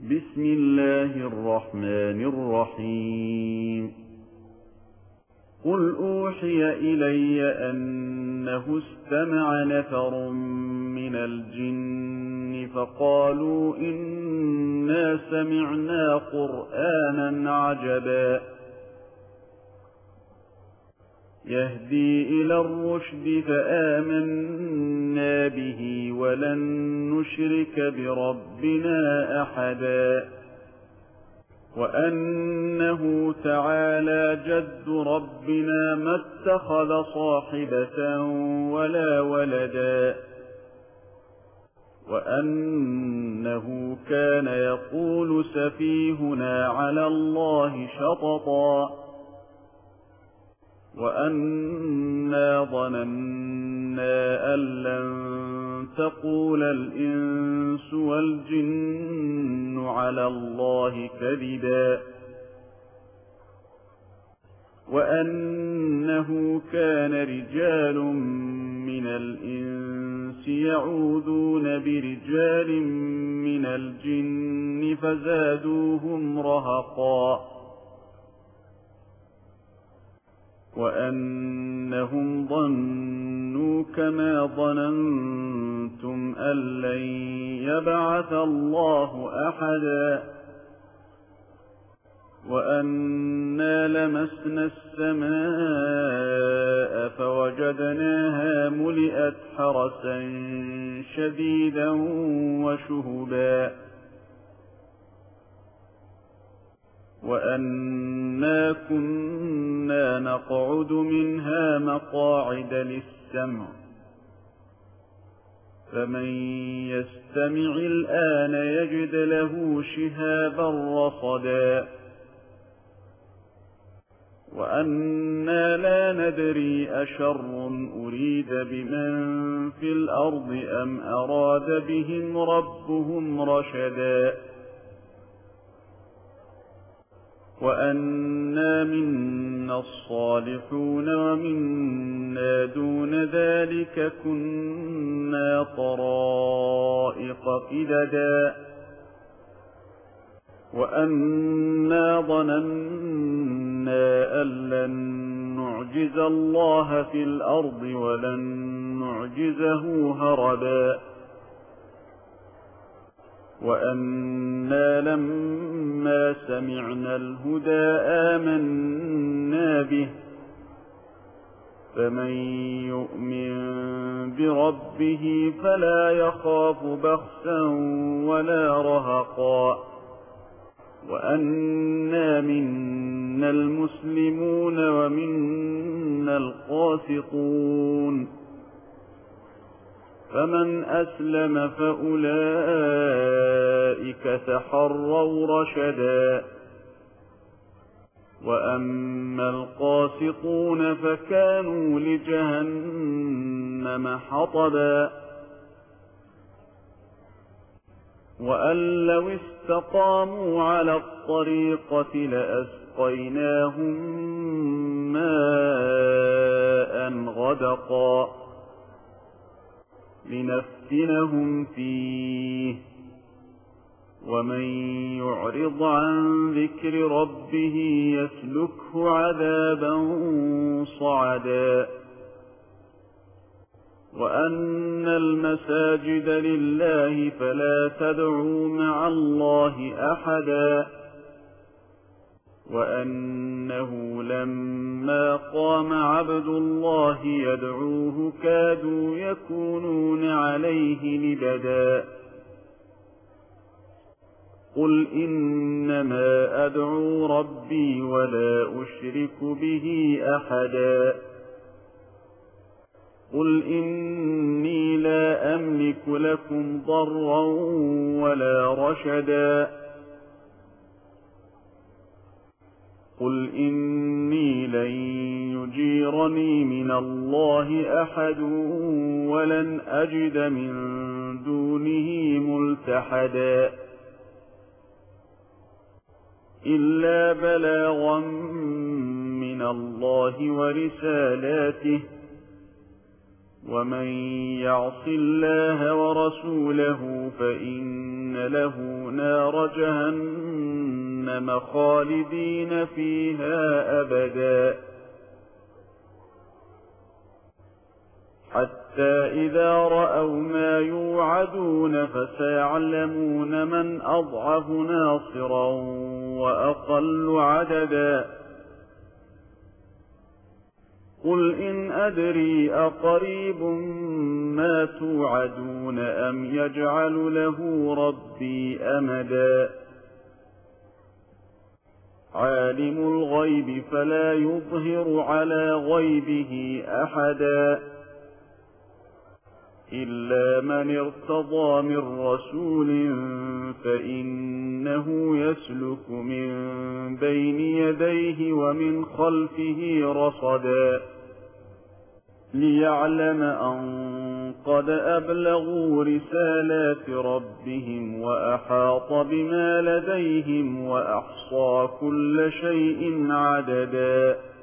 بسم الله الرحمن الرحيم قل أوحي إلي أنه استمع نفر من الجن فقالوا إنا سمعنا قرآنا عجبا يهدي إلى الرشد فآمنا به ولن نشرك بربنا أحدا وأنه تعالى جد ربنا ما اتخذ صاحبة ولا ولدا وأنه كان يقول سفيهنا على الله شططا وأنا ظننا أن لن تقول الإنس والجن على الله كذبا وأنه كان رجال من الإنس يعوذون برجال من الجن فزادوهم رهقا وأنهم ظنوا كما ظننتم أن لن يبعث الله أحدا وأنا لمسنا السماء فوجدناها ملئت حرسا شديدا وشهبا وأنا كنا نقعد منها مقاعد للسمع فمن يستمع الآن يجد له شهابا رصدا وأنا لا ندري أشر أريد بمن في الأرض أم أراد بهم ربهم رشدا وأنا منا الصالحون ومنا دون ذلك كنا طرائق قددا وأنا ظننا أن لن نعجز الله في الأرض ولن نعجزه هربا وأنا لما سمعنا الهدى آمنا به فمن يؤمن بربه فلا يخاف بخسا ولا رهقا وأنا منا المسلمون ومنا القاسطون فمن أسلم فأولئك تحروا رشدا وأما القاسطون فكانوا لجهنم حطبا وأن لو استقاموا على الطريقة لأسقيناهم ماء غدقا لنفتنهم فيه ومن يعرض عن ذكر ربه يسلكه عذابا صعدا وأن المساجد لله فلا تدعوا مع الله أحدا وأنه لما قام عبد الله يدعوه كادوا يكونون عليه لبدا قل إنما أدعو ربي ولا أشرك به أحدا قل إني لا أملك لكم ضرا ولا رشدا قل إني لن يجيرني من الله أحد ولن أجد من دونه ملتحدا إلا بلاغا من الله ورسالاته ومن يعص الله ورسوله فإن له نار جهنم خالدين فيها أبدا حتى إذا رأوا ما يوعدون فسيعلمون من أضعف ناصرا وأقل عددا قل إن أدري أقريب ما توعدون أم يجعل له ربي أمدا عالم الغيب فلا يظهر على غيبه أحدا إلا من ارتضى من رسول فإنه يسلك من بين يديه ومن خلفه رصدا ليعلم أن قد أبلغوا رسالات ربهم وأحاط بما لديهم وأحصى كل شيء عددا